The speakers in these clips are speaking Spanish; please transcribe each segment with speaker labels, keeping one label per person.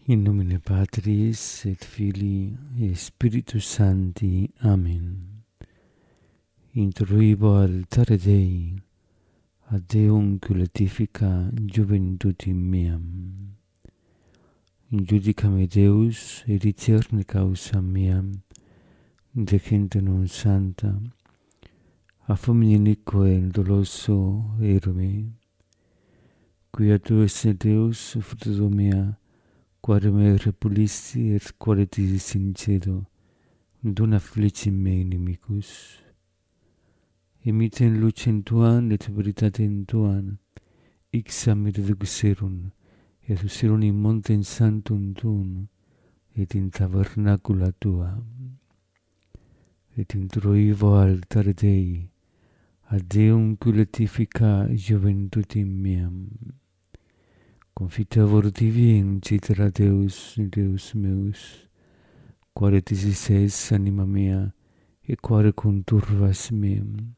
Speaker 1: In nomine Patris et Filii et Spiritus Sancti. Amen. Introibo altare Dei, ad Deum cultifica juventutem meam. Judica me Deus, et discerne causam meam, de gente non santa, a famine inique doloso erume, quia tu esse Deus, fruto mea, quare me repulisti et quare ti sincedo, dona felicem me inimicus. Imiten lucem tuam et veritatem tuam, ixam et reduxerum, et userum in montem sanctum tuum, et in tabernacula tua. Et introivo altare Dei, ad Deum cultifica juventutem meam. Confitevor tibi in citera Deus, Deus meus, quare tisis es anima mea, et quare conturvas meam.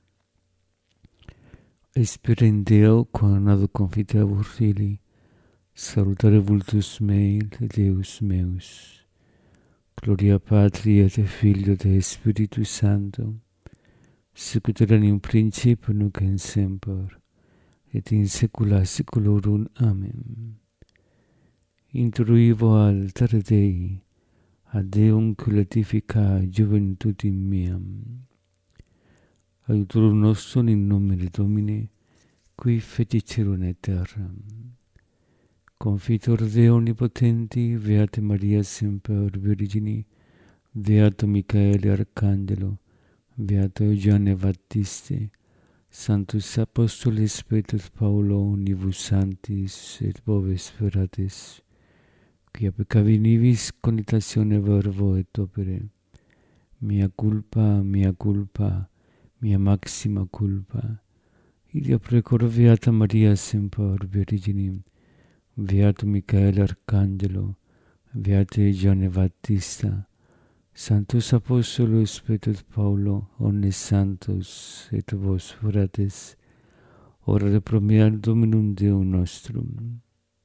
Speaker 1: Esperen Deo, quam ad confitevor fili, salutare vultus mei, Deus meus. Gloria Patri et Filio et Spiritus Sancto, sic ut erat in principio nunc et semper, et in saecula saeculorum. Amen. Introivo altare Dei, ad Deum cultifica juventutem meam. Aiutorium nostrum in nomine Domini, qui fecicerum et terram. Confitor Deo omnipotenti, Beata Maria semper Virgini, Beato Michaele Arcangelo, Beato Giovanni Battiste, Sanctus Apostolis Petrus Paulo, Nivus Sanctis et Boves Speratis, quia peccavi nivis connitatione verbo et opere, mea culpa, mia maxima culpa. Idea precor Beata Maria semper Virginim, Beato Michaele Arcangelo, Beate Giovanni Battista, Sanctus Apostolus Petrus Paulo, omnes santos et vos fratres, ora pro mea Dominum Deum nostrum.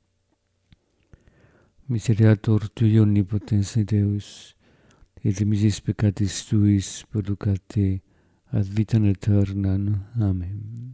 Speaker 1: Miseriator Tui omnipotens Deus, et misis peccatis Tuis producate ad vitam aeternam. Amen.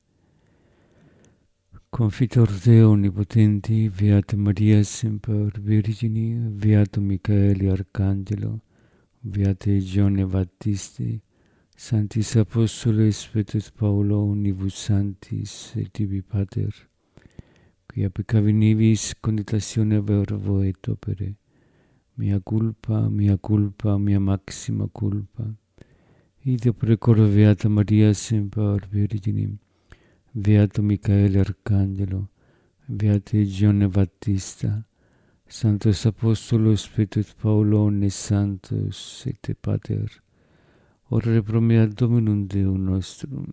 Speaker 1: Confitor Deo omnipotenti, Beata Maria semper Virgini, Beato Michaele Arcangelo, Beate Giovanni Battiste, Sanctis Apostoles Petrus Paulo, Nivus Sanctis et tibi Pater, quia peccavi nivis connitatione verbo et opere, mea culpa, mia maxima culpa. Ide precor Beata Maria semper Virginim, Beato Michaele Arcangelo, Beate Giovanni Battista, Sanctus Apostolos Petrus Paulo, omnes santos et Pater, ora pro mea Dominum Deum nostrum.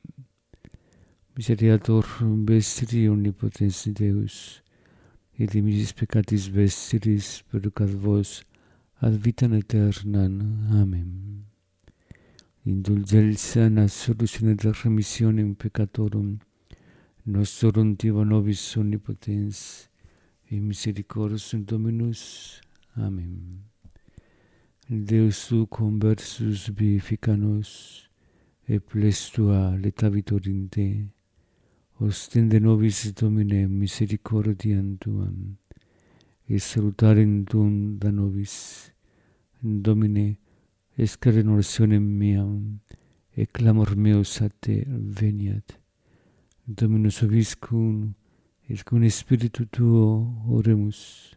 Speaker 1: Miseriator vestri omnipotens Deus, et misis peccatis vestris perducat vos ad vitam aeternam. Amen. Indulgentia nas solutione et remissionem peccatorum nostrum tiva nobis omnipotens, et misericordis Dominus. Amen. Deus tu conversus vivifica nos, et plestua letavitor in te. Ostende nobis Domine misericordiam tuam, et salutarem tuum da nobis. Domine, escere orationem meam, et clamor meus a te veniat. Dominus vobiscum, et cum Spiritu tuo oremus.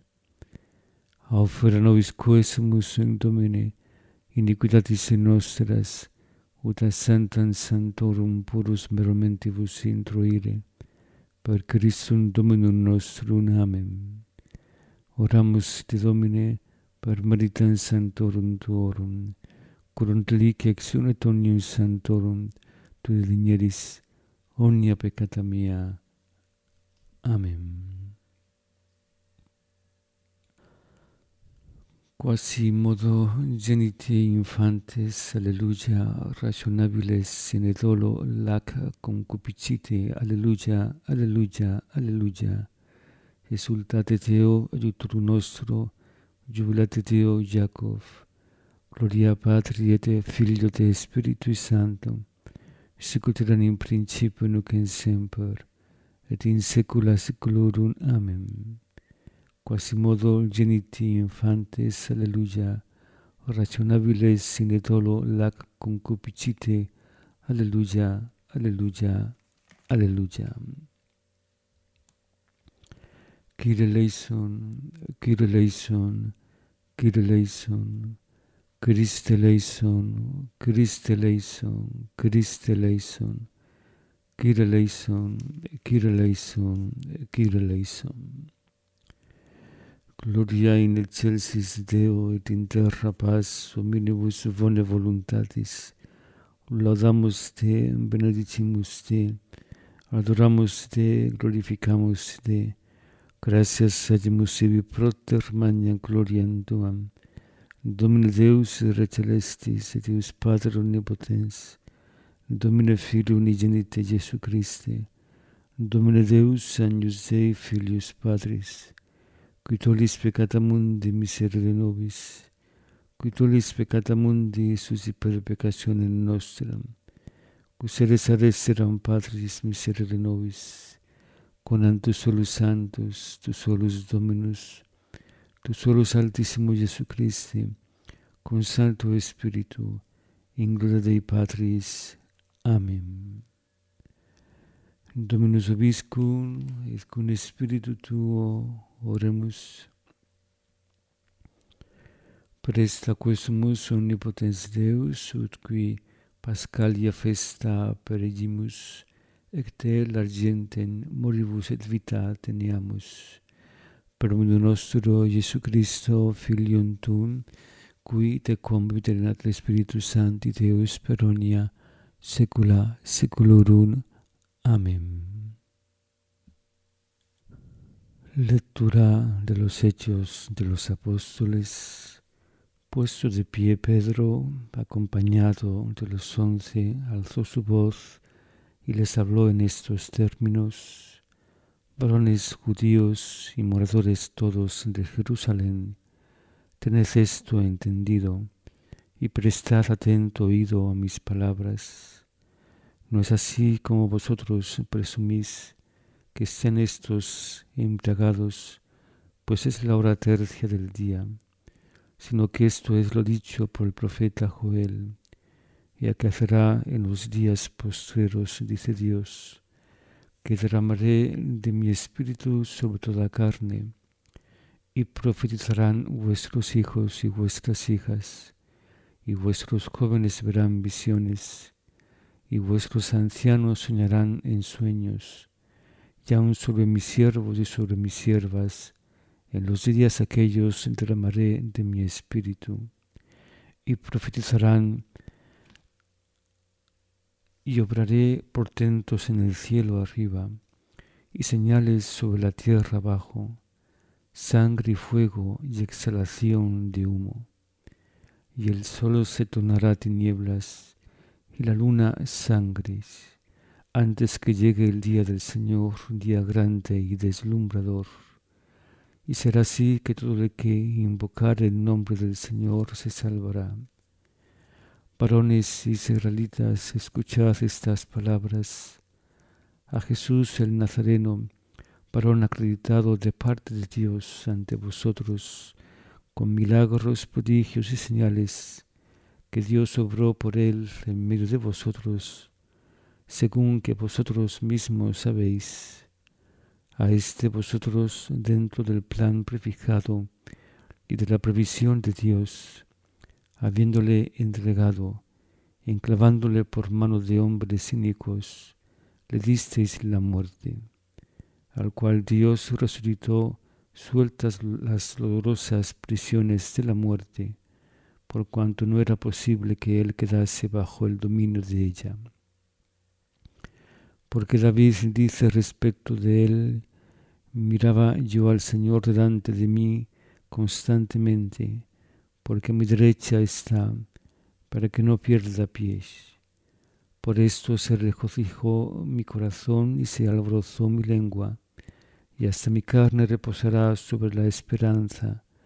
Speaker 1: Aufera nobis quesumus in Domine, iniquitatis nostras, ut a sanctam sanctorum purus meromentibus introire, per Christum Dominum nostrum. Amen. Oramus te Domine, per meritam sanctorum tuorum, curant lice exunet omnium sanctorum, tu digneris omnia peccata mea. Amen. Quasi modo genite infantes, alleluia, rationabiles sine dolo lac concupicite, alleluia, alleluia, alleluia. Exultate Deo, aiutor nostro, Jubilate Deo Jacob, gloria Patri et Filio et Spiritui Sancto, sic ut erat in principio nunc et semper, et in saecula saeculorum. Amen. Quasimodo geniti infantes, alleluia, rationabiles sine dolo lac concupiscite, alleluia, alleluia, alleluia. Kyrie eleison, Kyrie eleison, Kyrie eleison, Christe eleison, Christe eleison, Christe eleison, Kyrie eleison, Kyrie eleison, Kyrie eleison. Gloria in excelsis Deo et in terra paz omnibus bone voluntatis. Laudamus te, benedicimus te, adoramus te, glorificamus te. Gratias agimus ibi proter magnam gloriam tuam. Domine Deus Re celestis et Deus Pater omnipotens, Domine Filio unigenite Iesu Christe, Domine Deus agnus Dei Filius Patris, qui tollis peccata mundi miserere nobis, qui tollis peccata mundi susciper peccationem nostram, qui seres adesteram Patris miserere nobis, con tu solus santus, tu solus Dominus, tu solus Altissimo Iesu Christi, con Sancto Spiritu, in gloria Dei Patris. Amen. Dominus vobiscum, et cum Spiritu tuo, oremus. Presta quesumus omnipotens Deus, ut qui Pascalia festa peregimus, ecte l'argentem moribus et vita teniamus. Per omnium nostro Iesu Christo, Filium tuum, qui te convite in at Spiritus Sancti Deus per omnia saecula saeculorum. Amén. Lectura de los Hechos de los Apóstoles. Puesto de pie Pedro, acompañado de los 11, alzó su voz y les habló en estos términos: varones judíos y moradores todos de Jerusalén, tened esto entendido y prestad atento oído a mis palabras. No es así como vosotros presumís que estén estos embriagados, pues es la hora tercia del día, sino que esto es lo dicho por el profeta Joel. Y acontecerá en los días postreros, dice Dios, que derramaré de mi espíritu sobre toda carne, y profetizarán vuestros hijos y vuestras hijas, y vuestros jóvenes verán visiones, y vuestros ancianos soñarán en sueños, y aun sobre mis siervos y sobre mis siervas, en los días aquellos derramaré de mi espíritu, y profetizarán, y obraré portentos en el cielo arriba, y señales sobre la tierra abajo, sangre y fuego y exhalación de humo. Y el sol se tornará tinieblas, y la luna sangres, antes que llegue el día del Señor, día grande y deslumbrador. Y será así que todo el que invocare el nombre del Señor se salvará. Varones israelitas, escuchad estas palabras. A Jesús el Nazareno, varón acreditado de parte de Dios ante vosotros, con milagros, prodigios y señales, que Dios obró por él en medio de vosotros, según que vosotros mismos sabéis. A este vosotros, dentro del plan prefijado y de la previsión de Dios, habiéndole entregado, enclavándole por mano de hombres inicuos, le disteis la muerte, al cual Dios resucitó, sueltas las dolorosas prisiones de la muerte, por cuanto no era posible que él quedase bajo el dominio de ella. Porque David dice respecto de él: miraba yo al Señor delante de mí constantemente, porque a mi derecha está, para que no pierda pies. Por esto se regocijó mi corazón y se alborozó mi lengua, y hasta mi carne reposará sobre la esperanza,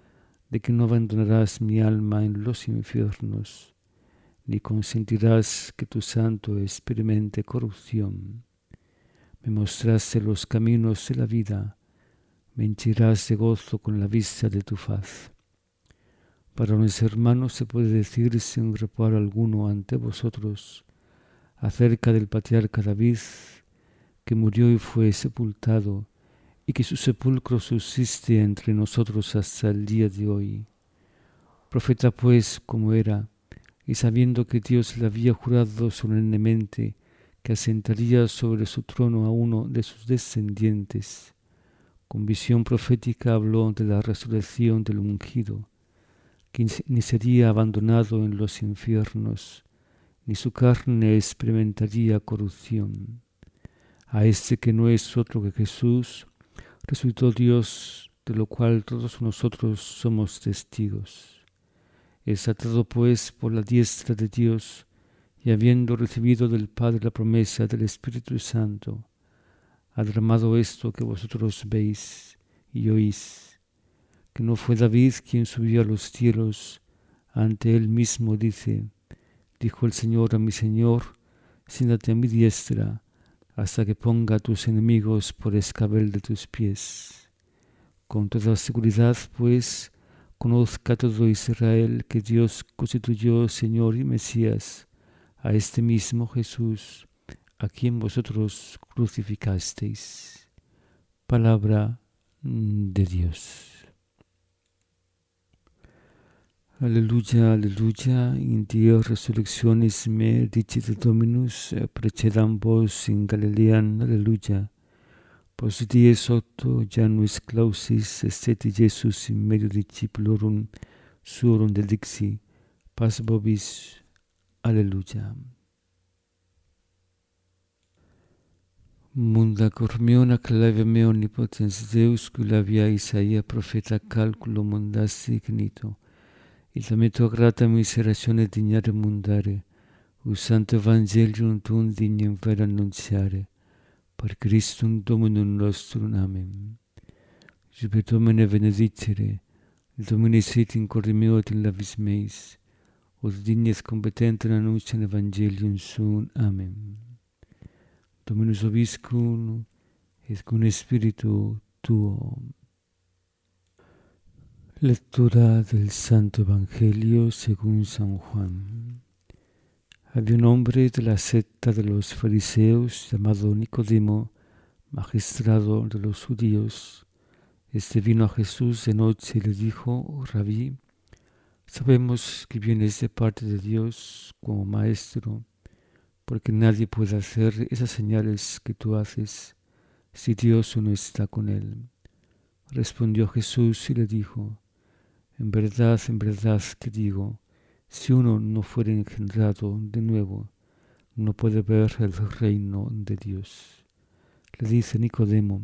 Speaker 1: de que no abandonarás mi alma en los infiernos, ni consentirás que tu santo experimente corrupción. Me mostraste los caminos de la vida, me henchirás de gozo con la vista de tu faz. Para mis hermanos se puede decir sin reparo alguno ante vosotros acerca del patriarca David, que murió y fue sepultado, y que su sepulcro subsiste entre nosotros hasta el día de hoy. Profeta pues como era, y sabiendo que Dios le había jurado solemnemente que asentaría sobre su trono a uno de sus descendientes, con visión profética habló de la resurrección del ungido, que ni sería abandonado en los infiernos, ni su carne experimentaría corrupción. A este que no es otro que Jesús, resucitó Dios, de lo cual todos nosotros somos testigos. Exaltado pues por la diestra de Dios, y habiendo recibido del Padre la promesa del Espíritu Santo, ha derramado esto que vosotros veis y oís, que no fue David quien subió a los cielos, ante él mismo dijo el Señor a mi Señor, siéntate a mi diestra, hasta que ponga a tus enemigos por escabel de tus pies. Con toda seguridad, pues, conozca todo Israel que Dios constituyó Señor y Mesías a este mismo Jesús, a quien vosotros crucificasteis. Palabra de Dios. Aleluya, aleluya, in Deo resurrectionis me, dicit Dominus, precedam vos in Galileam, aleluya. Pos dies octo Januis clausis estet Iesus in medio discipulorum suorum dedixi, paz vobis, aleluya. Munda cormion acclave me omnipotens Deus, cula via Isaia profeta calculo mundasti ignito, il meto grata miseratione dignare mundare, usante evangelium tuum dignem vera annunciare, per Christum Dominum nostrum. Amen. Jube Domine benedicere, Domine sit in corde meo et in labis meis, ut dignes competentem annunciam evangelium suum. Amen. Dominus vobiscum, et cum spiritu tuo. Lectura del Santo Evangelio según San Juan. Había un hombre de la secta de los fariseos llamado Nicodemo, magistrado de los judíos. Este vino a Jesús de noche y le dijo: Rabí, sabemos que vienes de parte de Dios como maestro, porque nadie puede hacer esas señales que tú haces si Dios no está con él. Respondió Jesús y le dijo: en verdad te digo, si uno no fuere engendrado de nuevo, no puede ver el reino de Dios. Le dice Nicodemo: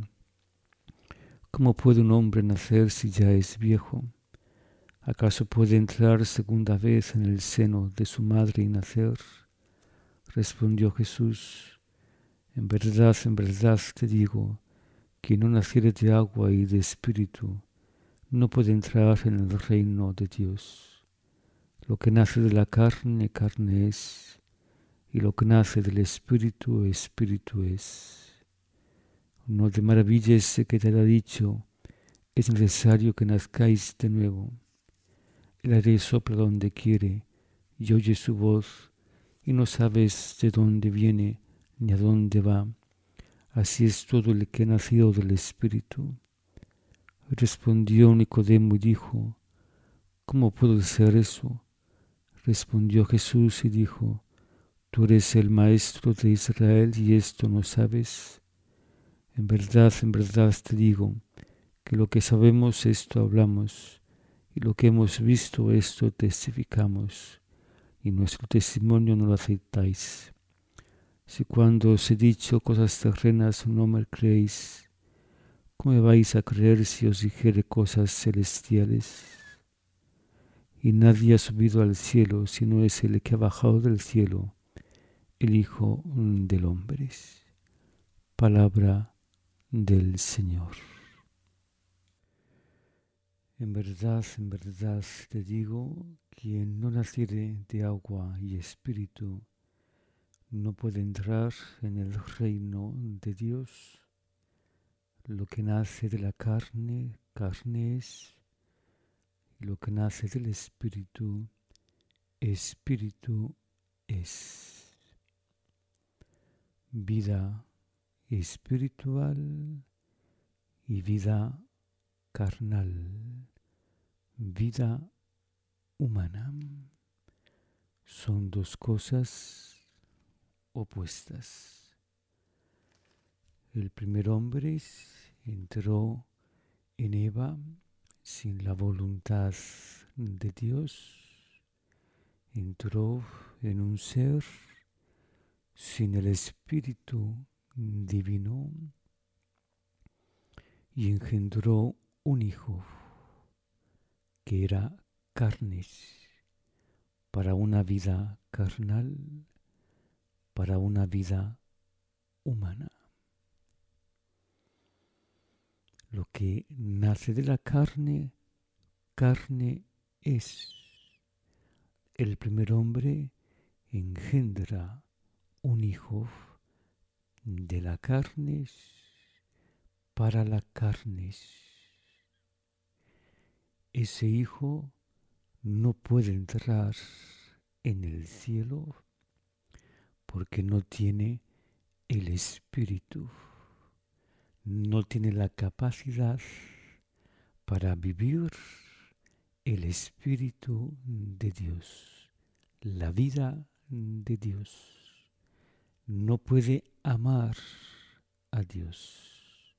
Speaker 1: ¿cómo puede un hombre nacer si ya es viejo? ¿Acaso puede entrar segunda vez en el seno de su madre y nacer? Respondió Jesús: en verdad te digo, quien no naciere de agua y de espíritu, no puede entrar en el reino de Dios. Lo que nace de la carne, carne es, y lo que nace del espíritu, espíritu es. No te maravilles que te haya dicho: es necesario que nazcáis de nuevo. El aire sopla donde quiere, y oye su voz, y no sabes de dónde viene ni a dónde va. Así es todo el que ha nacido del espíritu. Respondió Nicodemo y dijo: ¿cómo puede ser eso? Respondió Jesús y dijo: ¿tú eres el maestro de Israel y esto no sabes? En verdad te digo, que lo que sabemos esto hablamos, y lo que hemos visto esto testificamos, y nuestro testimonio no lo aceptáis. Si cuando os he dicho cosas terrenas no me creéis, ¿cómo me vais a creer si os dijere cosas celestiales? Y nadie ha subido al cielo, sino es el que ha bajado del cielo, el Hijo del Hombre. Palabra del Señor. en verdad te digo, quien no naciere de agua y espíritu no puede entrar en el reino de Dios. Lo que nace de la carne, carne es, y lo que nace del espíritu, espíritu es. Vida espiritual y vida carnal, vida humana, son dos cosas opuestas. El primer hombre entró en Eva sin la voluntad de Dios, entró en un ser sin el Espíritu Divino y engendró un hijo que era carnes para una vida carnal, para una vida humana. Lo que nace de la carne, carne es. El primer hombre engendra un hijo de la carne para la carne. Ese hijo no puede entrar en el cielo porque no tiene el espíritu, no tiene la capacidad para vivir el espíritu de Dios, la vida de Dios. No puede amar a Dios.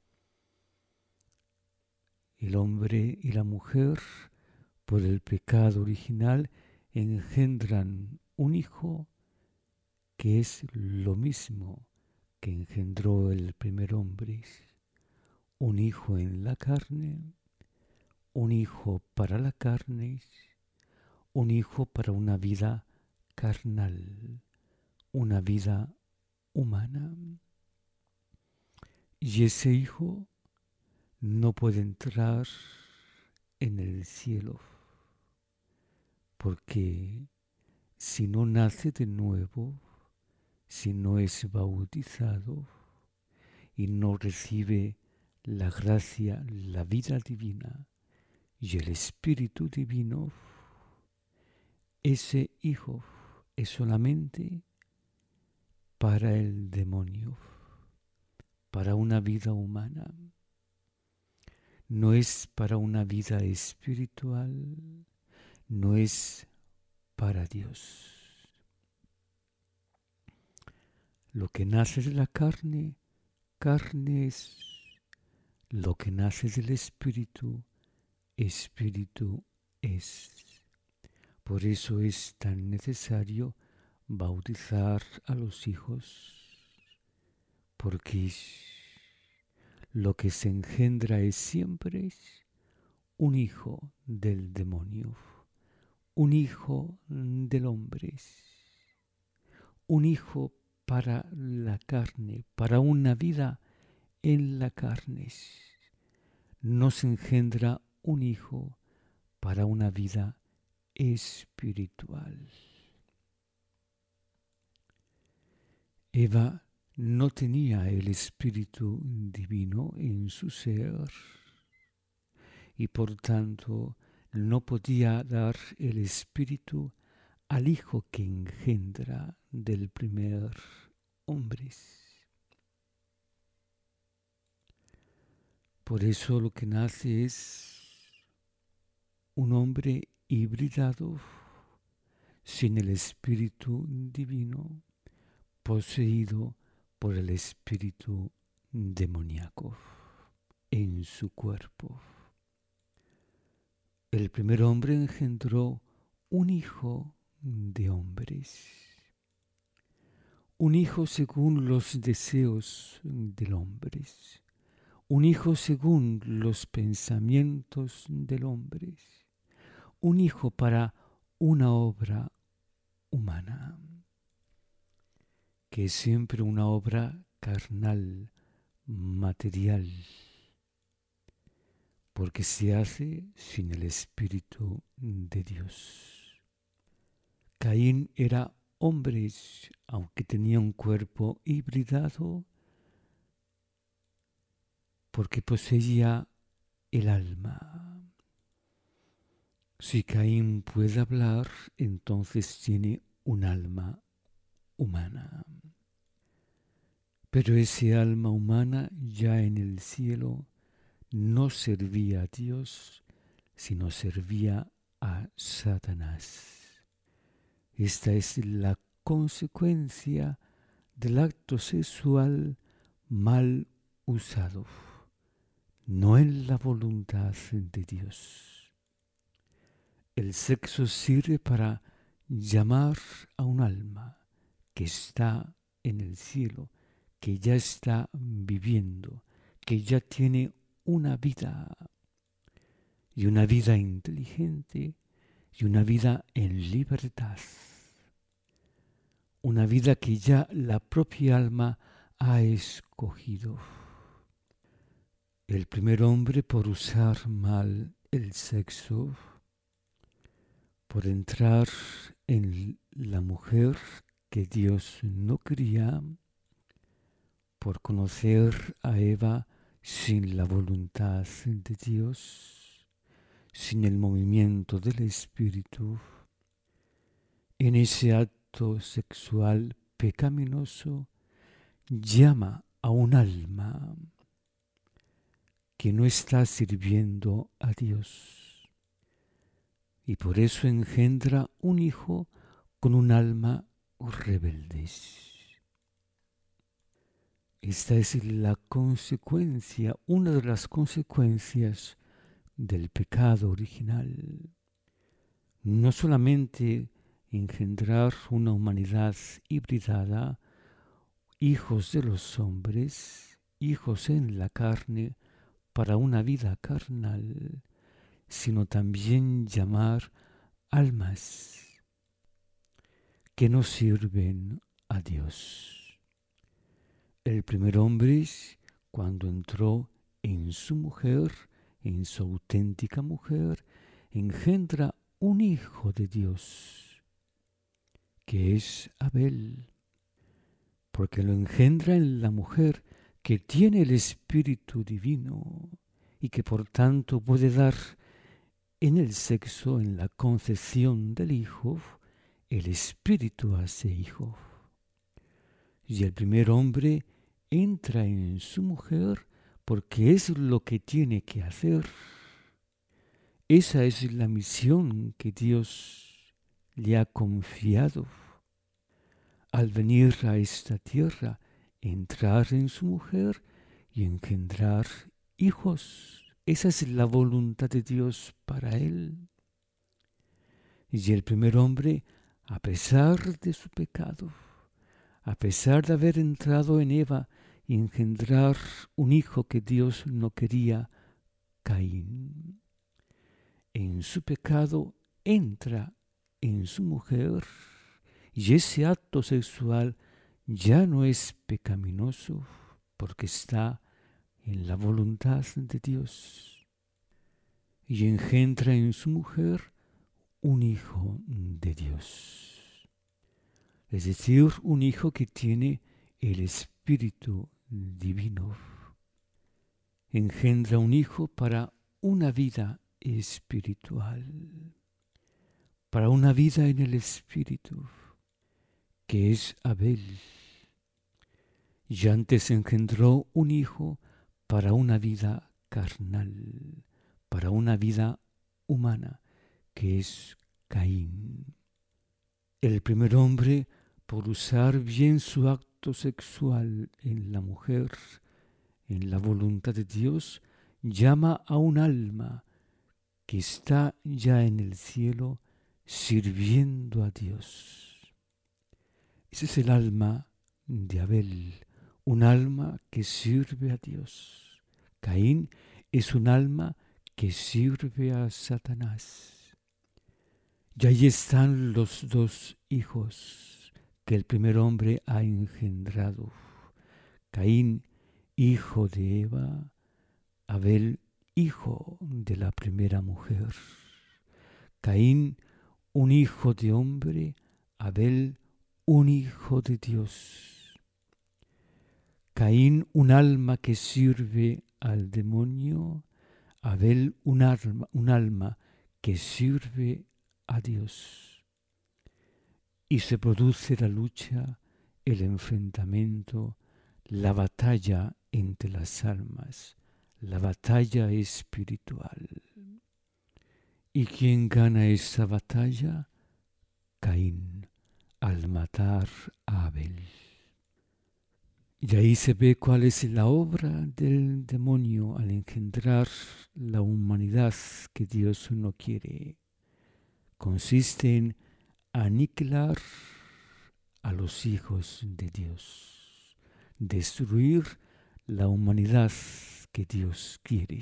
Speaker 1: El hombre y la mujer, por el pecado original, engendran un hijo que es lo mismo que engendró el primer hombre. Un hijo en la carne, un hijo para la carne, un hijo para una vida carnal, una vida humana. Y ese hijo no puede entrar en el cielo, porque si no nace de nuevo, si no es bautizado y no recibe la gracia, la vida divina y el Espíritu Divino, ese hijo es solamente para el demonio, para una vida humana. No es para una vida espiritual, no es para Dios. Lo que nace de la carne, carne es. Lo que nace del espíritu, espíritu es. Por eso es tan necesario bautizar a los hijos, porque lo que se engendra es siempre un hijo del demonio, un hijo del hombre, un hijo para la carne, para una vida en la carne. No se engendra un hijo para una vida espiritual. Eva no tenía el Espíritu Divino en su ser y por tanto no podía dar el Espíritu al hijo que engendra del primer hombre. Por eso lo que nace es un hombre hibridado, sin el Espíritu Divino, poseído por el espíritu demoníaco en su cuerpo. El primer hombre engendró un hijo de hombres, un hijo según los deseos del hombre, un hijo según los pensamientos del hombre, un hijo para una obra humana, que es siempre una obra carnal, material. porque se hace sin el Espíritu de Dios. Caín era hombre, aunque tenía un cuerpo hibridado, porque poseía el alma. Si Caín puede hablar, entonces tiene un alma humana. Pero ese alma humana ya en el cielo no servía a Dios, sino servía a Satanás. Esta es la consecuencia del acto sexual mal usado, no en la voluntad de Dios. El sexo sirve para llamar a un alma que está en el cielo, que ya está viviendo, que ya tiene una vida, y una vida inteligente, y una vida en libertad. Una vida que ya la propia alma ha escogido. El primer hombre, por usar mal el sexo, por entrar en la mujer que Dios no quería, por conocer a Eva sin la voluntad de Dios, sin el movimiento del Espíritu, en ese acto sexual pecaminoso, llama a un alma que no está sirviendo a Dios. Y por eso engendra un hijo con un alma rebelde. Esta es la consecuencia, una de las consecuencias del pecado original. No solamente engendrar una humanidad hibridada, hijos de los hombres, hijos en la carne, para una vida carnal, sino también llamar almas que no sirven a Dios. El primer hombre, cuando entró en su mujer, en su auténtica mujer, engendra un hijo de Dios, que es Abel, porque lo engendra en la mujer que tiene el Espíritu Divino y que por tanto puede dar en el sexo, en la concepción del hijo, el Espíritu hace hijo. Y el primer hombre entra en su mujer porque es lo que tiene que hacer. Esa es la misión que Dios le ha confiado. Al venir a esta tierra, entrar en su mujer y engendrar hijos. Esa es la voluntad de Dios para él. Y el primer hombre, a pesar de su pecado, a pesar de haber entrado en Eva y engendrar un hijo que Dios no quería, Caín, en su pecado entra en su mujer y ese acto sexual ya no es pecaminoso porque está en la voluntad de Dios y engendra en su mujer un hijo de Dios, es decir, un hijo que tiene el Espíritu Divino. Engendra un hijo para una vida espiritual, para una vida en el Espíritu, que es Abel. Y antes engendró un hijo para una vida carnal, para una vida humana, que es Caín. El primer hombre, por usar bien su acto sexual en la mujer, en la voluntad de Dios, llama a un alma que está ya en el cielo sirviendo a Dios. Ese es el alma de Abel, un alma que sirve a Dios. Caín es un alma que sirve a Satanás. Y ahí están los dos hijos que el primer hombre ha engendrado. Caín, hijo de Eva, Abel, hijo de la primera mujer. Caín, un hijo de hombre, Abel, un hijo de Dios. Caín, un alma que sirve al demonio, Abel, un alma que sirve a Dios. Y se produce la lucha, el enfrentamiento, la batalla entre las almas, la batalla espiritual. ¿Y quién gana esa batalla? Caín, al matar a Abel. Y ahí se ve cuál es la obra del demonio al engendrar la humanidad que Dios no quiere. Consiste en aniquilar a los hijos de Dios, destruir la humanidad que Dios quiere.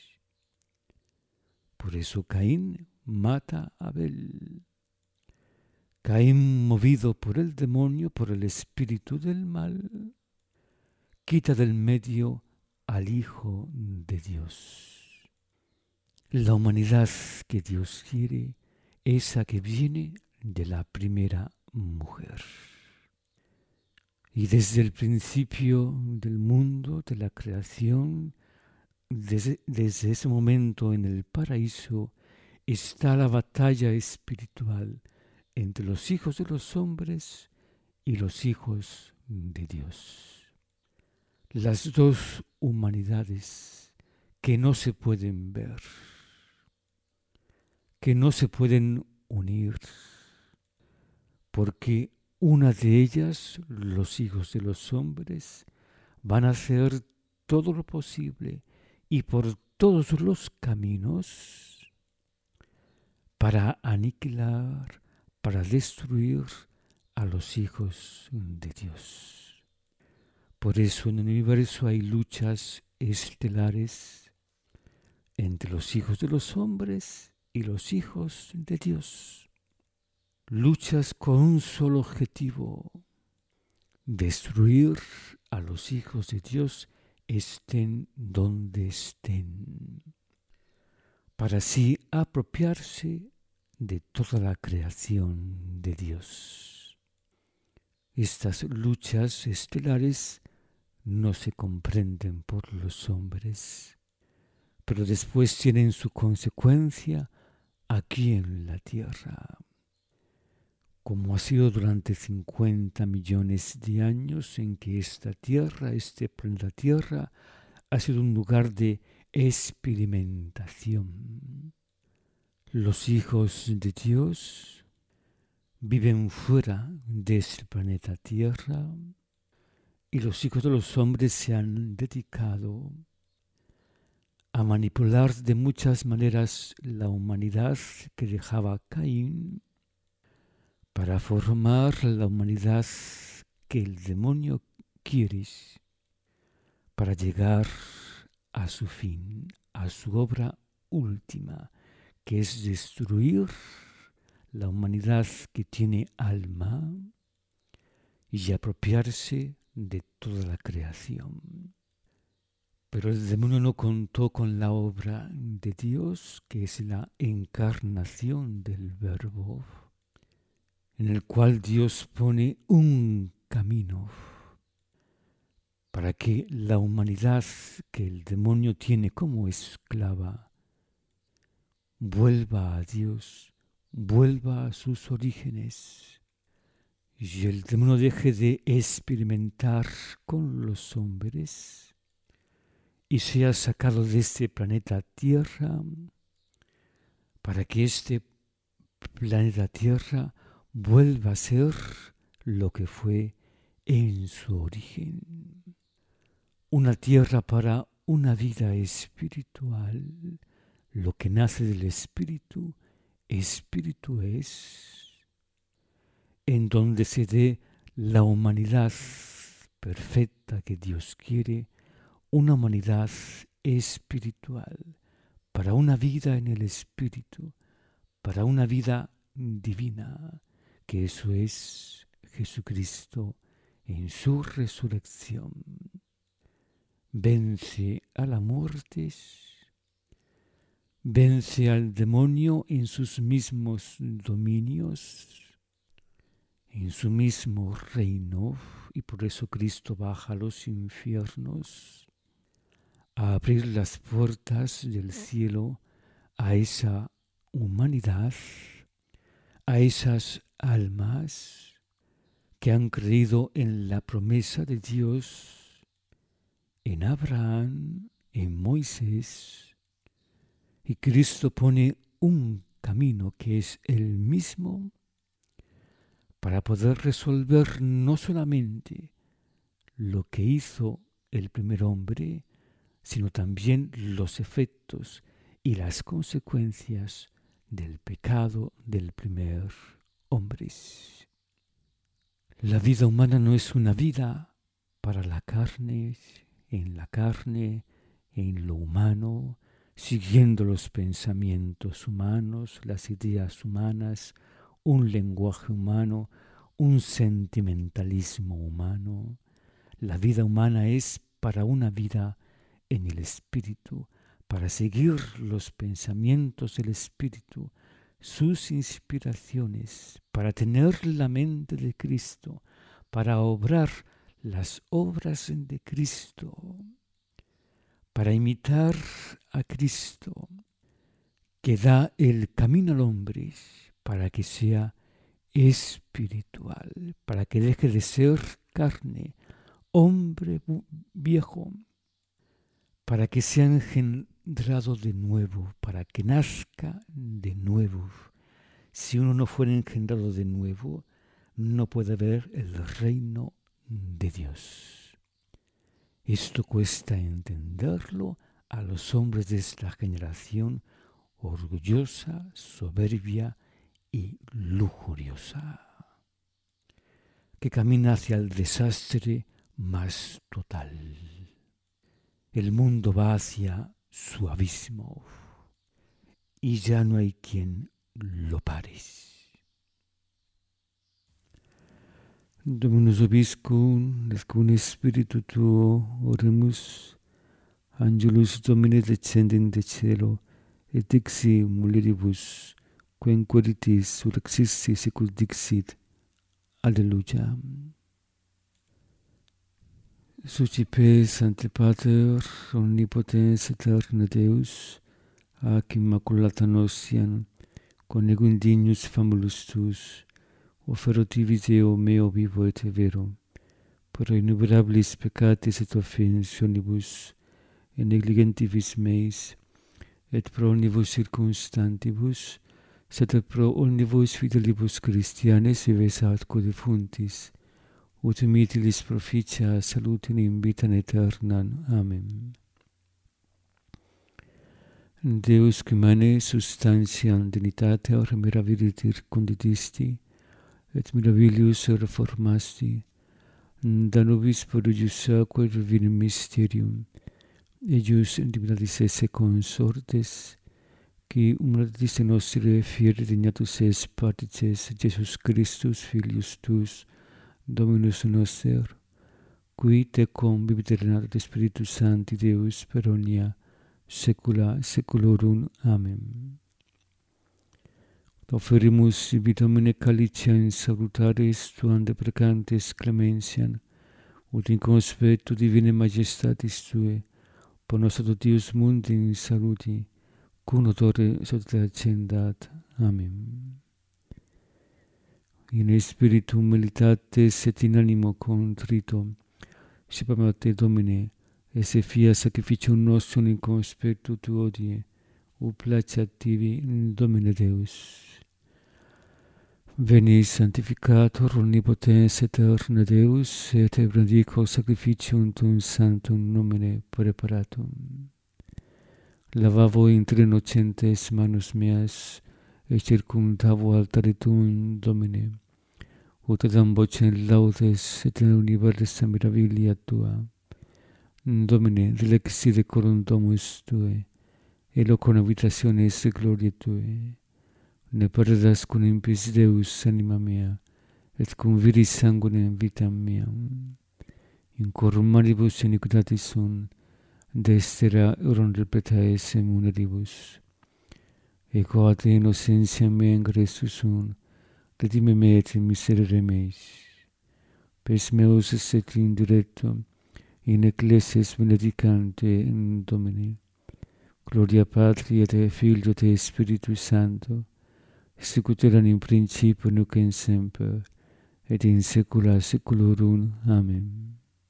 Speaker 1: Por eso Caín mata a Abel. Caín, movido por el demonio, por el espíritu del mal, quita del medio al Hijo de Dios. La humanidad que Dios quiere, esa que viene de la primera mujer. Y desde el principio del mundo, de la creación, desde ese momento en el paraíso, está la batalla espiritual entre los hijos de los hombres y los hijos de Dios. Las dos humanidades que no se pueden ver, que no se pueden unir, porque una de ellas, los hijos de los hombres, van a hacer todo lo posible y por todos los caminos para aniquilar, para destruir a los hijos de Dios. Por eso en el universo hay luchas estelares entre los hijos de los hombres y los hijos de Dios. Luchas con un solo objetivo: destruir a los hijos de Dios, estén donde estén, para así apropiarse de toda la creación de Dios. Estas luchas estelares no se comprenden por los hombres, pero después tienen su consecuencia aquí en la tierra. Como ha sido durante 50 millones de años en que esta tierra, este planeta Tierra, ha sido un lugar de experimentación. Los hijos de Dios viven fuera de este planeta Tierra y los hijos de los hombres se han dedicado a manipular de muchas maneras la humanidad que dejaba Caín para formar la humanidad que el demonio quiere, para llegar a su fin, a su obra última, que es destruir la humanidad que tiene alma y apropiarse de toda la creación. Pero el demonio no contó con la obra de Dios, que es la encarnación del Verbo, en el cual Dios pone un camino para que la humanidad que el demonio tiene como esclava vuelva a Dios, vuelva a sus orígenes, y el demonio deje de experimentar con los hombres y sea sacado de este planeta Tierra, para que este planeta Tierra vuelva a ser lo que fue en su origen. Una tierra para una vida espiritual. Lo que nace del espíritu, espíritu es, en donde se dé la humanidad perfecta que Dios quiere, una humanidad espiritual, para una vida en el espíritu, para una vida divina, que eso es Jesucristo en su resurrección. Vence a la muerte vence al demonio en sus mismos dominios, en su mismo reino, y por eso Cristo baja a los infiernos a abrir las puertas del cielo a esa humanidad, a esas almas que han creído en la promesa de Dios, en Abraham, en Moisés, y Cristo pone un camino que es el mismo para poder resolver no solamente lo que hizo el primer hombre, sino también los efectos y las consecuencias del pecado del primer hombre. La vida humana no es una vida para la carne, en lo humano, siguiendo los pensamientos humanos, las ideas humanas, un lenguaje humano, un sentimentalismo humano. La vida humana es para una vida en el Espíritu, para seguir los pensamientos del Espíritu, sus inspiraciones, para tener la mente de Cristo, para obrar las obras de Cristo, para imitar a Cristo, que da el camino al hombre para que sea espiritual, para que deje de ser carne, hombre viejo, para que sea engendrado de nuevo, para que nazca de nuevo. Si uno no fuera engendrado de nuevo, no puede ver el reino de Dios. Esto cuesta entenderlo a los hombres de esta generación orgullosa, soberbia y lujuriosa, que camina hacia el desastre más total. El mundo va hacia su abismo y ya no hay quien lo pare. Dominus Vobiscum, et cum spiritu tuo, oremus, Angelus Domini descendit de cielo, et dixi mulieribus, quem queritis surrexistis secul dixit. Alleluia. Sucipe Sancte Pater, omnipotens aeterna Deus, ac immaculata nostiam, conegum indignus famulus tuus, offerotivi Deo meo vivo et vero, pro innumerabilis peccatis et offensionibus, et negligentivis meis, et pro omnibus circumstantibus, sed pro omnibus fidelibus Christianes vives atque defuntis, ut mitilis proficia salutem in vitam aeternam. Amen. Deus qui mane substantiam dignitatem mirabiliter conditisti, et mirabilius reformasti, da nobis prodigius aquae divinum mysterium, eius divinatis esse consortes, qui humanitas nostre fieri dignatus es partices Jesus Christus, Filius tuus, Dominus noster, qui tecum vivit regnat Spiritus Sancti Deus per omnia saecula saeculorum. Amen. Offerimus ibi Domine caliciam salutaris tuam deprecantes clementiam, ut in conspectu divinae majestatis Tuae, por nos Deus mundi in saluti, cum odore salutat. Amen. In spiritu humilitatis et in animo contrito, sipamet te Domine, esse fia sacrificium nostrum in conspectu Tuo die, ut placeat tibi in Domine Deus. Veni sanctificator omnipotens aeterna Deus, et benedico sacrificium tuum sanctum nomine preparatum. Lavavo inter innocentes manus meas, et circumdavo altare tuum, Domine, ut adam vocem laudes et in universa mirabilia Tua. Domine, dilexi decorum domus Tuae, et locum habitationis gloriae Tuae. Ne perdas cum impis Deus anima mea, et cum viris sanguinem vitam meam. In corum manibus iniquitatis sunt, destera erum repeta esse muneribus. equate innocentia mea in Christus un, redime me et miserere meis. Pes meus et in directo, in ecclesias benedicante in Domine. Gloria Patri et Filio et Spiritus Sancto, sicut erat in principio nunc in semper, et in saecula saeculorum. Amen.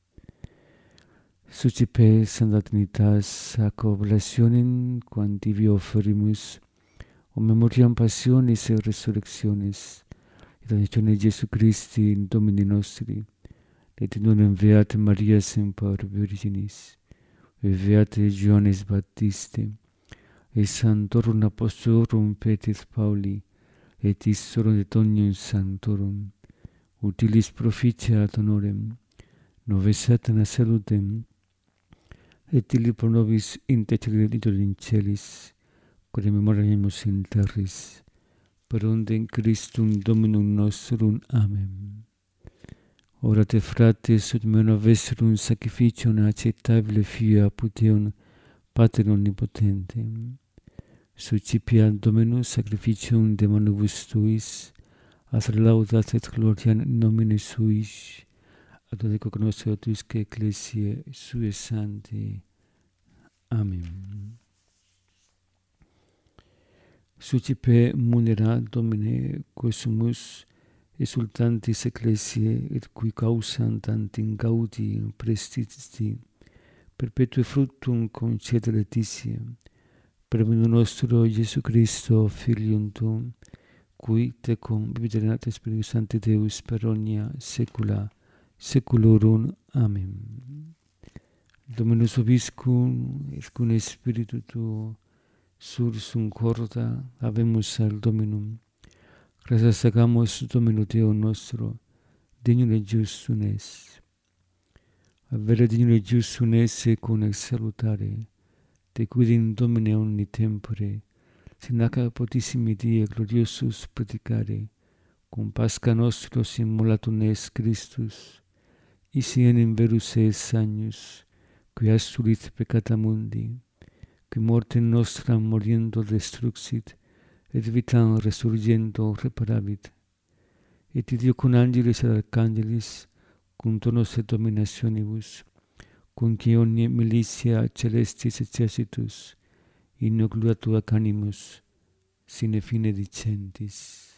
Speaker 1: Sucipe Sancta Trinitas, ac oblationem quam tibi offerimus, o memoriam passionis et resurrectionis, et adicione Jesu Christi in Domini nostri, et nunc beata Maria semper Virginis, et beate Johannes Baptiste, et sanctorum apostolorum Petri Pauli, et istorum et omnium sanctorum, utilis proficia ad honorem, nove Satana salutem, et illi pro nobis interceditur in celis, quod memoriamus in terris, per undem Christum Dominum nostrum. Amen. Orate fratres, ut mena vesserum sacrificium acceptabile fia apud Deum Pater omnipotentem. Sucipiat Dominus sacrificium de manibus tuis, ad laudat et gloria in nomine suis, ad odeco connoscetuisque ecclesiae sue sancti. Amen. Sucipe munera Domine quesumus exultantis ecclesiae, et qui causam tantim gaudi prestisti, perpetue fructum concede laetitia, per menu nostro Iesu Christo, Filium Tuum, qui tecum vivit Spiritus Sancti Deus per omnia saecula saeculorum. Amen. Dominus vobiscum, et cum spiritu tuo, sursum corda, habemus al Dominum. Gratias agamus Domino Deo nostro, dignum et justum es. Avere dignum et justum es cum ex salutare, te quidem Domine omni tempore, sinaca potissimi die gloriosus predicare, cum Pascha nostros immolatum es Christus, isi enim verus es agnus, qui asturit peccata mundi, qui mortem nostram moriendo destruxit, et vitam resurgendo reparavit. Et Dio cum angelis et archangelis, cum tonos et dominationibus, cum qui omnia militia celestis exercitus, in gloria tua canimus, sine fine dicentis.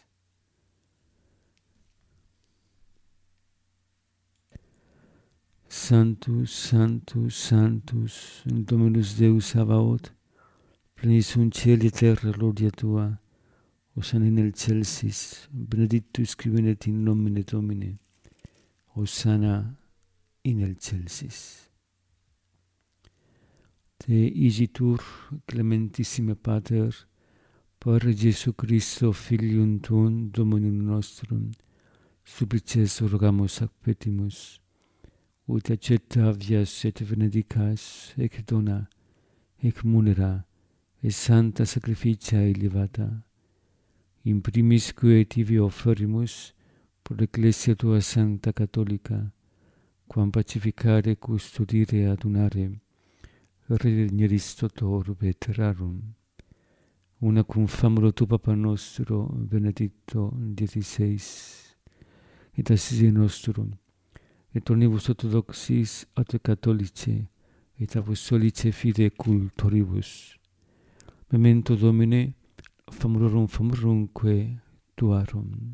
Speaker 1: Sanctus, Sanctus, Sanctus, Dominus Deus Sabaoth, plenis sunt cieli et terra gloria tua, Hosanna in excelsis, benedictus qui venet in nomine Domini, Hosanna in excelsis. Te isitur, clementissime Pater, per Jesu Christo, Filium Tuum, Dominum nostrum, supplices rogamus ac petimus, ut accetta vias et benedicas, ec dona, ec munera, et santa sacrificia elevata, in primis quae tibi offerimus, pro ecclesia tua sancta catholica, quam pacificare, custodire, adunare, redigneris toto orbe terrarum, una cum famulo tu Papa nostro, Benedicto XVI, et Assisi nostrum, et omnibus orthodoxis et catholici, et apostolici fide cultoribus. Memento Domine, famulorumque tuarum.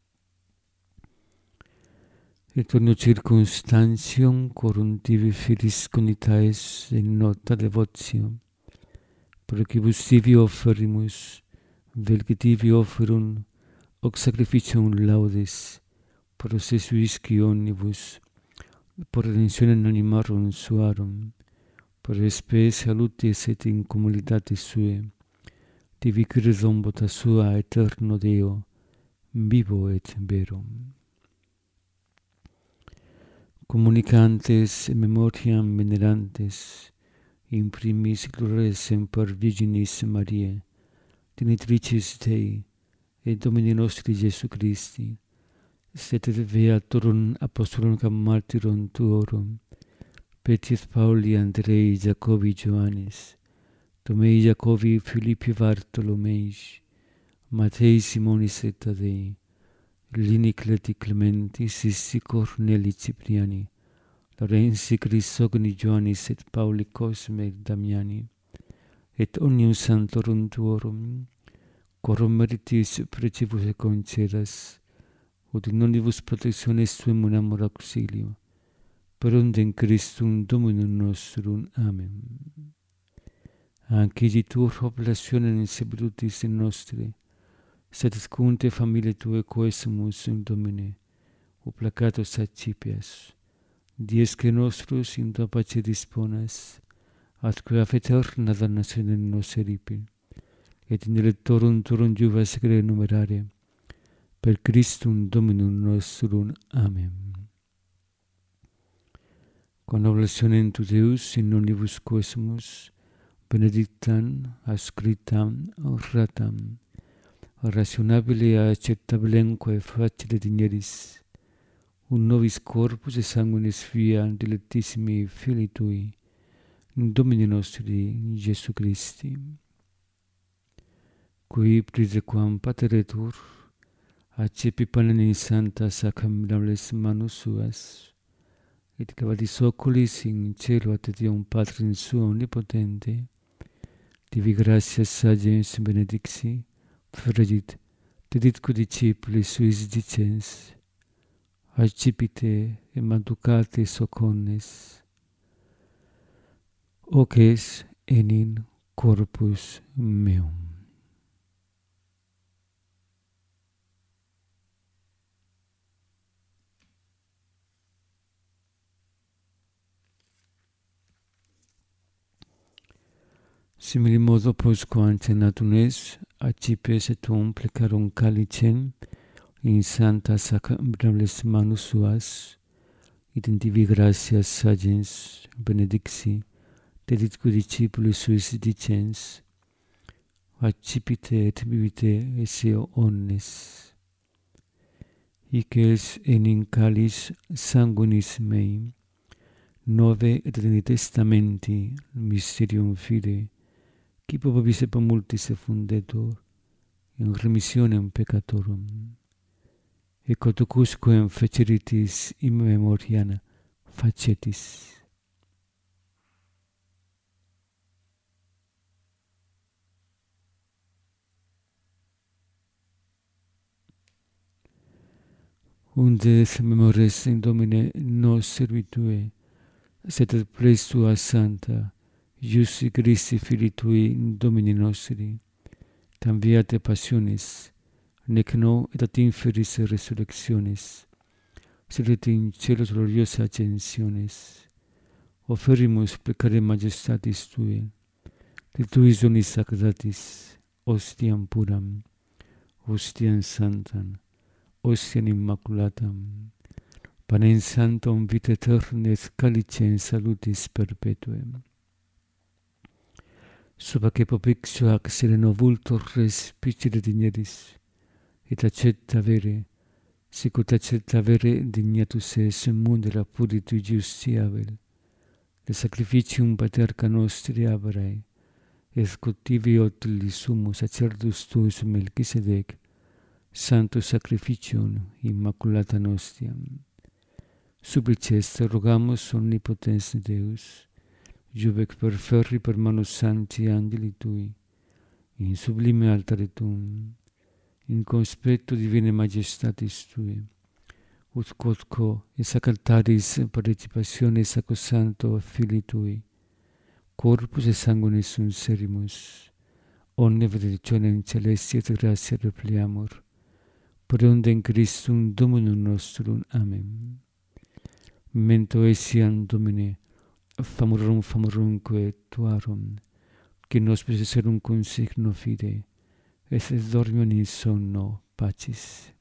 Speaker 1: Et omnio circumstantium corum tibi filis conitaes in nota devotio, procibus tibi offerimus, vel que tibi offerum, hoc sacrificium laudis, pro se suisci omnibus, por redemptionem animarum suarum, per spes salutis et in communitatis sue, tibi credum vota sua eterno Deo, vivo et verum. Communicantes et memoriam venerantes, in primis gloria semper Virginis Mariae, Genitricis Dei, et Domini nostri Iesu Christi, sed et beatorum apostolorum cum martyrum tuorum, Petri Pauli, Andrei, Jacobi, Johannes, Tomei, Jacobi, Filippi, Bartolomeis, Matei, Simonis et Tadei, Lini, Cleti, Clementi, Sissi, Corneli, Cipriani, Lorenzi, Crisogni, Ioannis et Pauli, Cosme et Damiani, et omnium sanctorum tuorum, corum meritis precibus et concedas, ut in omnibus protectiones tuum amor auxilio, per undem Christum Dominum nostrum. Amen. Anciditur oblationem in sebilutis nostri, satiscunte familiae Tue coesumus in Domine, o placatos accipias, diesque nostrus in Tua pace disponas, atque af eterna damnationem nos eripi, et in electorum Tuorum juvas numerare, per Christum Dominum nostrum. Amen. Con oblationem tu Deus in omnibus coesumus, benedictam, ascritam, ratam, rationabile acceptablenque facile digneris, un nobis corpus et sanguinis via dilectissimi Filii Tui, in Domini nostri Iesu Christi, qui pritequam pateretur, accepi panem in santa sacramentalis manus suas, et cavadis oculis in cielo ad Deum Patrim suo omnipotente, divi gratias sagens benedixi, fregit, deditque discipulis suis dicens, accipite et manducate soconnes, hoc es enim corpus meum. Simili modo postquam cenatum es, accipes et tuum plecarum calicem in santa sacramentalis manus suas, et in divi gratias sagens benedixi, deditque discipulis suis dicens, accipite et bibite esse omnes. Hic es enim calis sanguinis mei, nove et in testamenti mysterium fide, qui probabis et multis effundetur, in remissionem peccatorum, et cotucusquem feceritis in memoriam facetis. Unde memores in Domine nos servitue, sed et ples Tua Santa, Iusi Christi Filii Tui in Domini nostri, tam viate passionis, nec no et ad inferis resurrectionis, sed et in celos gloriosa ascensionis, oferimus plecare majestatis Tui, de Tui sonis sacratatis, ostiam puram, ostiam santam, ostiam immaculatam, panem sanctum vitae aeterna et calicem salutis perpetuem. Subaque propixio ac sereno vultor respicere digneris, et accetta vere, sicut accetta vere dignatus es mundera puritu justiavel, de sacrificium paterca nostri Abrae, et cultivi otli sumus sacerdus tuus Melchisedec, sanctus sacrificium immaculata nostiam. Supplices te rogamus omnipotens Deus, juvec perferri per manus sancti angeli Tui, in sublime altare Tuum, in conspectu divine majestatis Tui, ut quodco et sacraltaris participationis sacrosancto Filii Tui, corpus et sanguinis sunt serimus, omne benedictionem celesti et gratia repliamur, per undem Christum Dominum nostrum. Amen. Memento etiam Domine, famorumque Tuarum, qui nos preserum consigno fide, et dormium in sonno pacis.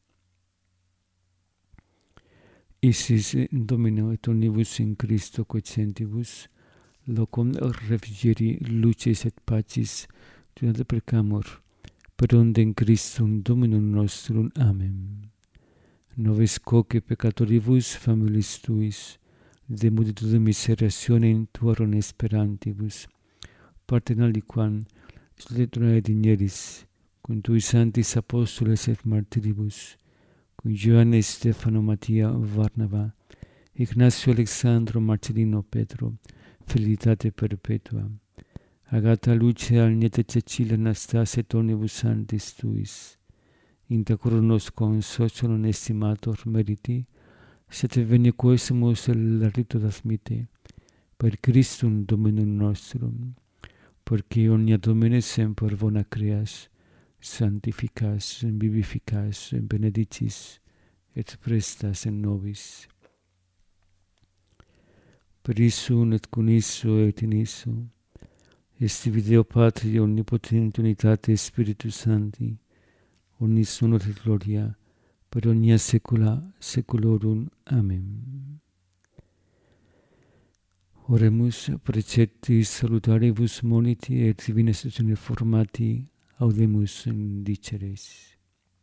Speaker 1: Isis Domino et omnibus in Christo quocentibus, locum refugeri lucis et pacis tunat precamur, per undem Christum Dominum nostrum. Amen. Noves coque peccatoribus familis Tuis, de multitude miserationem Tuarum esperantibus, partem aliquam solitudine digneris, cum tui sanctis apostoles et martiribus, cum Ioanne Stefano Mattia Varnava, Ignacio Alexandro Marcelino Petro, felicitate perpetua. Agata Lucia Agneta Cecilia Anastasia et omnibus sanctis tuis, inter coronos consortium estimator meriti, sed venia quesumus el rito dasmite, per Christum Dominum nostrum, porque omnia Domine semper bona creas, sanctificas, vivificas, benedicis, et prestas in nobis. Per issum et cum issum et in issum, est Deo Patri omnipotenti unitate Spiritus Sancti, omnis honor et gloria, per omnia saecula saeculorum. Amen. Oremus, preceptis salutaribus moniti et divina statione formati, audemus diceres.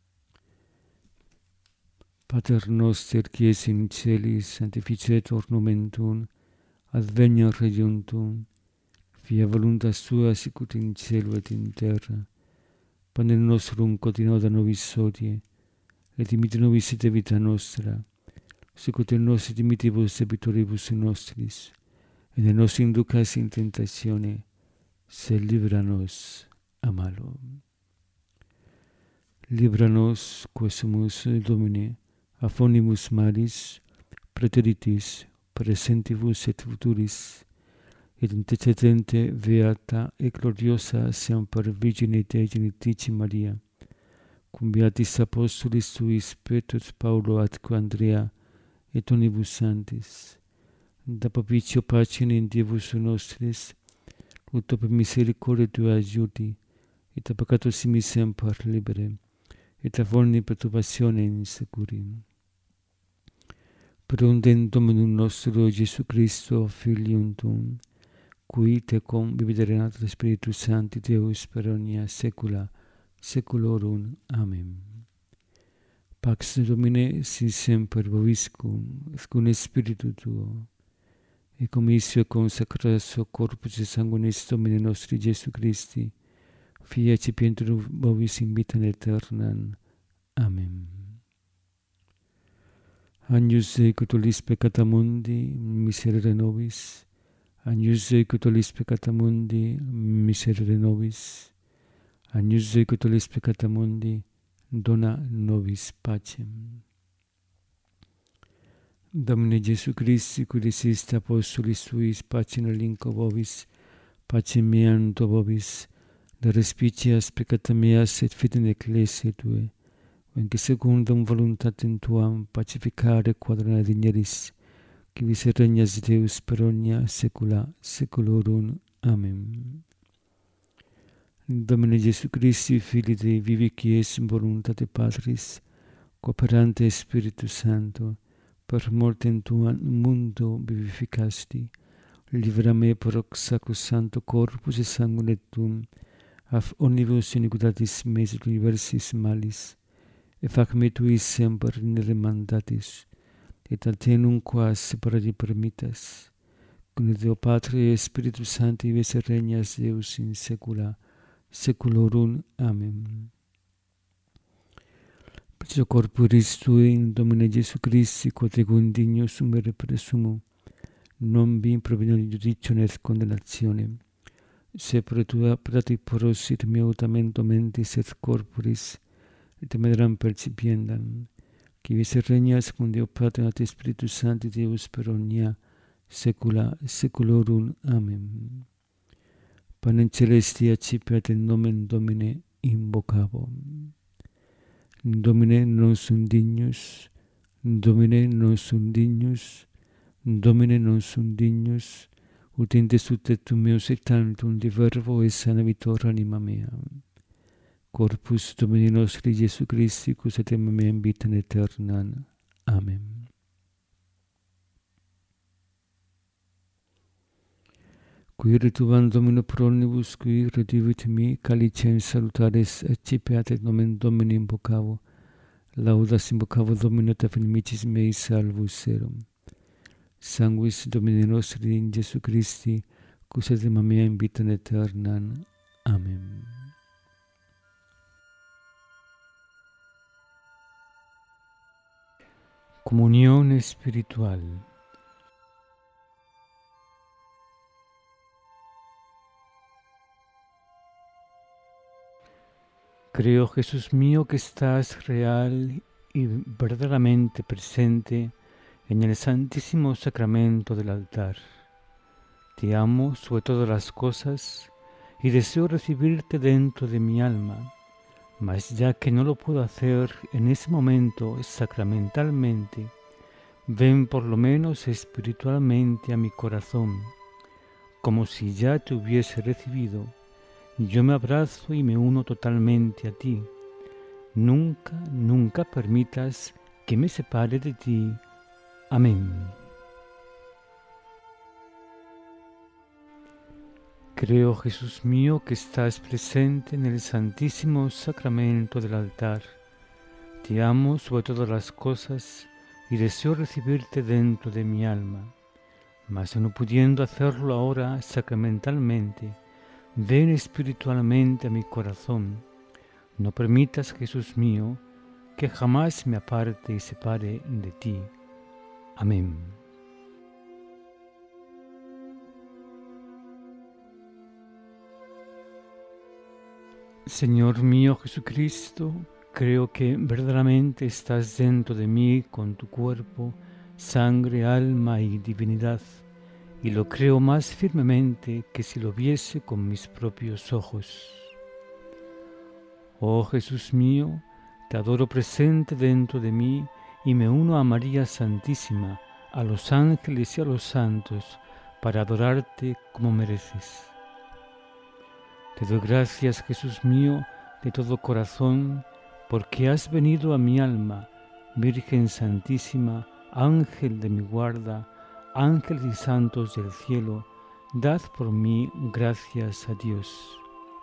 Speaker 1: Pater noster, qui es in celis, sanctificetur nomen tuum, adveniat regnum tuum, fiat voluntas tua sicut in cielo et in terra. Panem nostrum quotidianum da nobis hodie, et dimitte nobis debita nostra, sicut et nos dimittivus debitoribus nostris, et ne nos inducas in tentatione, sed libera nos a malo. Libera nos, quesumus, Domine, affonimus malis, praeteritis, presentibus et futuris, et intercedente beata et gloriosa semper Virgine Dei Genitici Maria, cum beatis apostolis tuis Petro et Paulo atque Andrea, et omnibus sanctis, da propicio pacem in Dievus nostris, ut per misericordia tua aiuti, et a peccato simis semper libere, et a omni perturbazione insecuri. Per undem Dominum nostro Iesu Christo, Filium tuum, qui tecum vividerenat Spiritus Sancti Deus per omnia saecula saeculorum. Amen. Pax Domine sit semper vobiscum, et cum spiritu tuo, et comissio consecratio corpus et sanguinis Domini nostri Iesu Christi, fiat cipientur vobis in vitam aeternam. Amen. Agnus Dei, qui tollis peccata mundi, miserere nobis. Agnus Dei, qui tollis peccata mundi, miserere nobis. Agnus Dei, qui tollis peccata mundi, dona nobis pacem. Domine Iesu Christi, qui diciste apostolis tuis, pacem relinquo vobis, pacem meam do vobis, de respicias peccata meas et fidem ecclesiae tue, venque secundum voluntatem tuam pacificare quadrana digneris, qui vis regnas Deus per omnia saecula saeculorum. Amen. Domine Iesu Christi, Filii Dei vivi, qui es in voluntate Patris, cooperante Spiritus Sancto, per mortem tuam mundo vivificasti, libera me per hoc sacrosancto corpus et sanguine tuum, af omnibus iniquitatis meis et universis malis, et fac me tuis semper renere mandatis, et a te nunquas separati permittas, cum Deo Patri et Spiritus Sancti vis regnas Deus in saecula saeculorum. Amen. Precio corporis tui in Domine Iesu Christi, quod ego indignus sumere presumo, non vi proveniam judicium et condemnationem, se per tua prati prosit meutamente mentis et corporis, et medram percipiendam, qui vis regnas cum Deo Patri et Spiritus Sancti Deus per omnia saecula saeculorum. Amen. Panem celestia accipiat in nomen Domine invocabo. Domine non sum dignus, Domine non sum dignus, Domine non sum dignus, ut intesut et meus et tantum de verbo et sana vitor anima mea. Corpus Domini nostri Iesu Christi, cus et meam vitam aeternam. Amen. Qui retubam Domino pro omnibus, qui redivit mi, calicem salutares accipiat et nomen Domini invocavo, laudas invocavo Domino et inimicis meis salvus erum. Sanguis Domini nostri in Iesu Christi, Scusatemi mea in vita eterna. Amen. Comunión espiritual. Creo, Jesús mío, que estás real y verdaderamente presente en el Santísimo Sacramento del altar. Te amo sobre todas las cosas y deseo recibirte dentro de mi alma, mas ya que no lo puedo hacer en ese momento sacramentalmente, ven por lo menos espiritualmente a mi corazón, como si ya te hubiese recibido. Yo me abrazo y me uno totalmente a ti. Nunca, nunca permitas que me separe de ti. Amén. Creo, Jesús mío, que estás presente en el Santísimo Sacramento del altar. Te amo sobre todas las cosas y deseo recibirte dentro de mi alma. Mas no pudiendo hacerlo ahora sacramentalmente, ven espiritualmente a mi corazón. No permitas, Jesús mío, que jamás me aparte y separe de ti. Amén. Señor mío Jesucristo, creo que verdaderamente estás dentro de mí con tu cuerpo, sangre, alma y divinidad, y lo creo más firmemente que si lo viese con mis propios ojos. Oh Jesús mío, te adoro presente dentro de mí y me uno a María Santísima, a los ángeles y a los santos, para adorarte como mereces. Te doy gracias, Jesús mío, de todo corazón, porque has venido a mi alma, Virgen Santísima, Ángel de mi guarda, ángeles y santos del cielo, dad por mí gracias a Dios.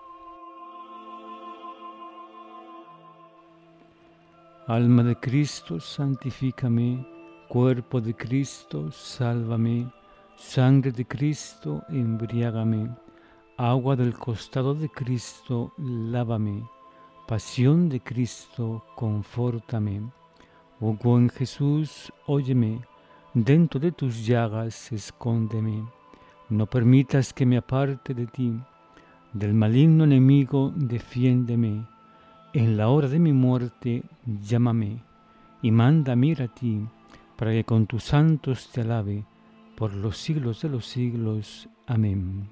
Speaker 1: Alma de Cristo, santifícame, cuerpo de Cristo, sálvame, sangre de Cristo, embriágame. Agua del costado de Cristo, lávame. Pasión de Cristo, confórtame. Oh buen Jesús, óyeme. Dentro de tus llagas, escóndeme. No permitas que me aparte de ti. Del maligno enemigo, defiéndeme. En la hora de mi muerte, llámame. Y mándame ir a ti, para que con tus santos te alabe, por los siglos de los siglos. Amén.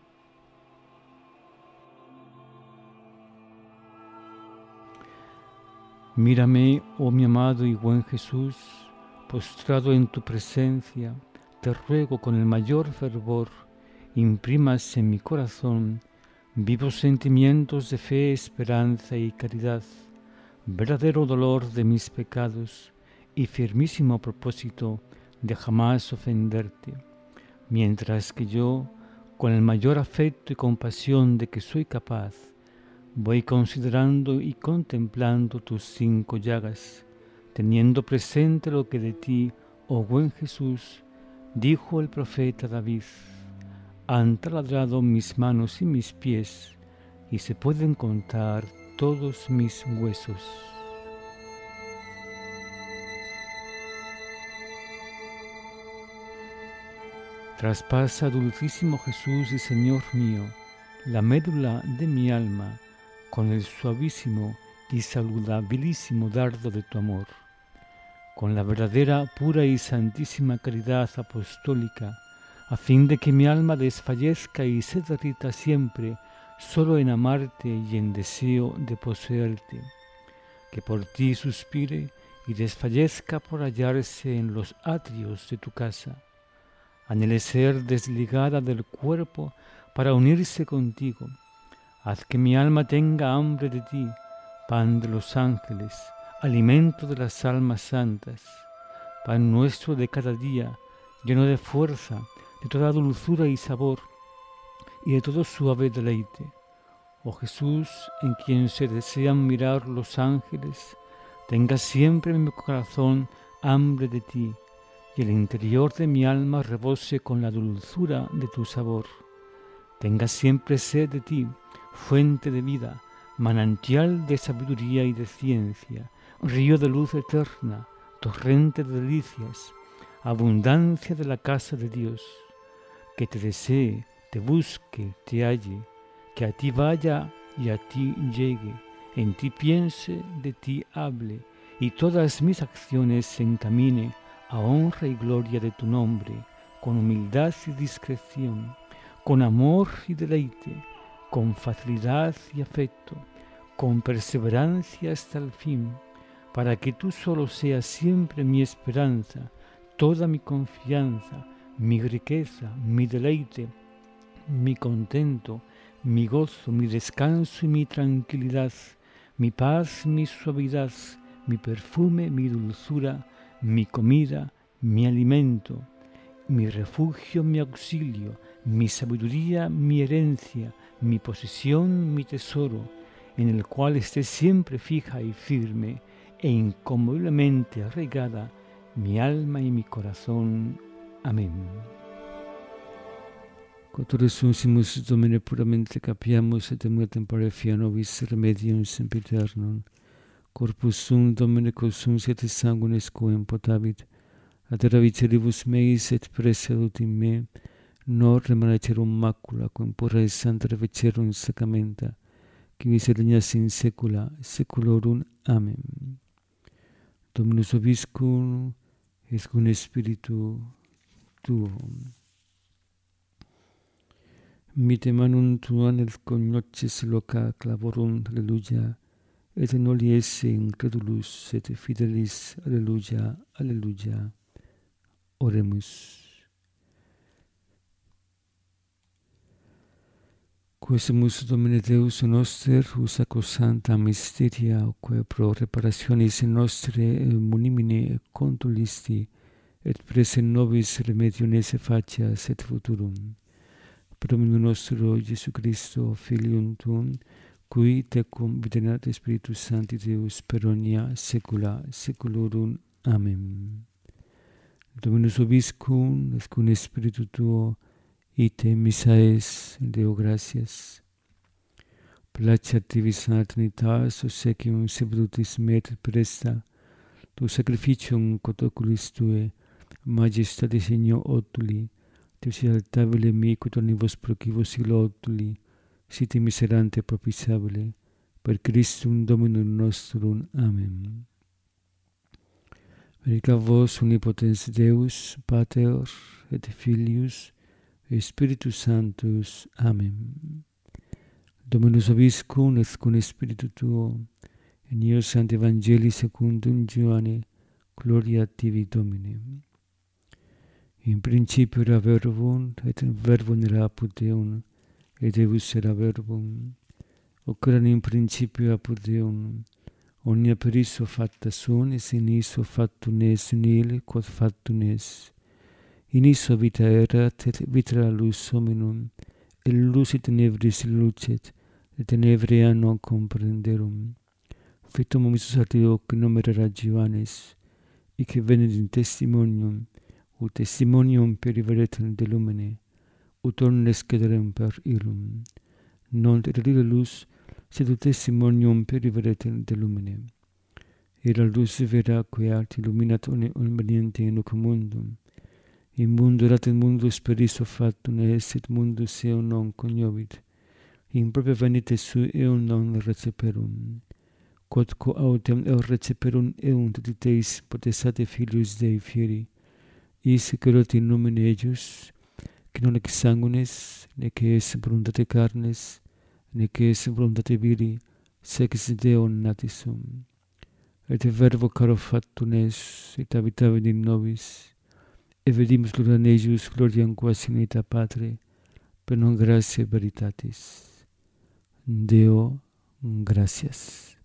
Speaker 1: Mírame, oh mi amado y buen Jesús, postrado en tu presencia, te ruego con el mayor fervor, imprimas en mi corazón vivos sentimientos de fe, esperanza y caridad, verdadero dolor de mis pecados y firmísimo propósito de jamás ofenderte, mientras que yo, con el mayor afecto y compasión de que soy capaz, voy considerando y contemplando tus 5 llagas, teniendo presente lo que de ti, oh buen Jesús, dijo el profeta David: han taladrado mis manos y mis pies, y se pueden contar todos mis huesos. Traspasa, dulcísimo Jesús y Señor mío, la médula de mi alma, con el suavísimo y saludabilísimo dardo de tu amor, con la verdadera, pura y santísima caridad apostólica, a fin de que mi alma desfallezca y se derrita siempre solo en amarte y en deseo de poseerte, que por ti suspire y desfallezca por hallarse en los atrios de tu casa, anhele ser desligada del cuerpo para unirse contigo. Haz que mi alma tenga hambre de ti, pan de los ángeles, alimento de las almas santas, pan nuestro de cada día, lleno de fuerza, de toda dulzura y sabor, y de todo suave deleite. Oh Jesús, en quien se desean mirar los ángeles, tenga siempre en mi corazón hambre de ti, y el interior de mi alma rebose con la dulzura de tu sabor. tenga siempre sed de ti, fuente de vida, manantial de sabiduría y de ciencia, río de luz eterna, torrente de delicias, abundancia de la casa de Dios, que te desee, te busque, te halle, que a ti vaya y a ti llegue, en ti piense, de ti hable, y todas mis acciones se encamine a honra y gloria de tu nombre, con humildad y discreción, con amor y deleite, con facilidad y afecto, con perseverancia hasta el fin, para que tú solo seas siempre mi esperanza, toda mi confianza, mi riqueza, mi deleite, mi contento, mi gozo, mi descanso y mi tranquilidad, mi paz, mi suavidad, mi perfume, mi dulzura, mi comida, mi alimento, mi refugio, mi auxilio, mi sabiduría, mi herencia, mi posesión, mi tesoro, en el cual esté siempre fija y firme e inconmoviblemente arraigada mi alma y mi corazón. Amén. Quod resucimus Domine puramente capiamus et muertem parefia nobis remedium sempiternum, corpus sum Domine quosum siete sanguinis quem potavit, ad viceribus meis et preselut in me, nor remanaterum macula, quem pura et santa revicerum sacramenta, qui vis regnas in saecula saeculorum. Amen. Dominus vobiscum, et cum spiritu tuum. Mite manum tuam et cognoces loca clavorum, alleluia, et noli esse incredulus et fidelis, alleluia, alleluia. Oremus. Quesumus Domine Deus noster, usaco santa mysteria, quae pro reparationis nostre munimine contulisti, et prese nobis remedium esse facias et futurum. Pro nostro Iesu Christo, Filium Tuum, qui tecum vitae Spiritus Sancti Deus per omnia saecula saeculorum. Amen. Dominus vobiscum, et cum spiritu tuo, ite missa es, Deo gratias. Placeat tibi sana Trinitas, obsequium salutis met presta, tu sacrificium quod oculis tue, majestate signo otuli, Deus altabile mi, quod omnibus procivos illo otuli, siti miserante propitiabile, per Christum Dominum nostrum. Amen. Benedicat vos omnipotens Deus, Pater, et Filius, et Spiritus Sanctus. Amen. Dominus vobiscum, et cum spiritu tuo, in eo Sancti Evangelii secundum Ioanne, gloria tibi Domine. In principio era verbum, et verbum era apud Deum, et Deus era verbum. Hoc erat in principio apud Deum. Omnia per issue facta sunt, et in issue factum est nihil quod factum est. In issue vita erat, et vita era lux hominum, et lux tenebris lucet, et tenebrae non comprenderum. Fitum omnis artio qui nomen era Ioannes, ic venit in testimonium, ut testimonium per veretem de lumine, ut omnes cederem per illum. Non terrile lux, sed ut testimonium per veretem de lumine. Era lux vera queat illuminat omniente in hoc mundum. In mundo erat et mundus per issue factum est, et mundus eum non cognovit. In propria venite sui eum non receperum. Quodque autem receperum eum totiteis potestate Filius Dei fieri, is querot in nomine eius, qui non ex sanguinis, nec es voluntate carnes, nec es voluntate viri, sed ex Deo natis sum. Et verbo caro factum est, et habitavit in nobis, et vedimus gloriam eius, gloriam quas in unita Patre, per non gratia veritatis. Deo gratias.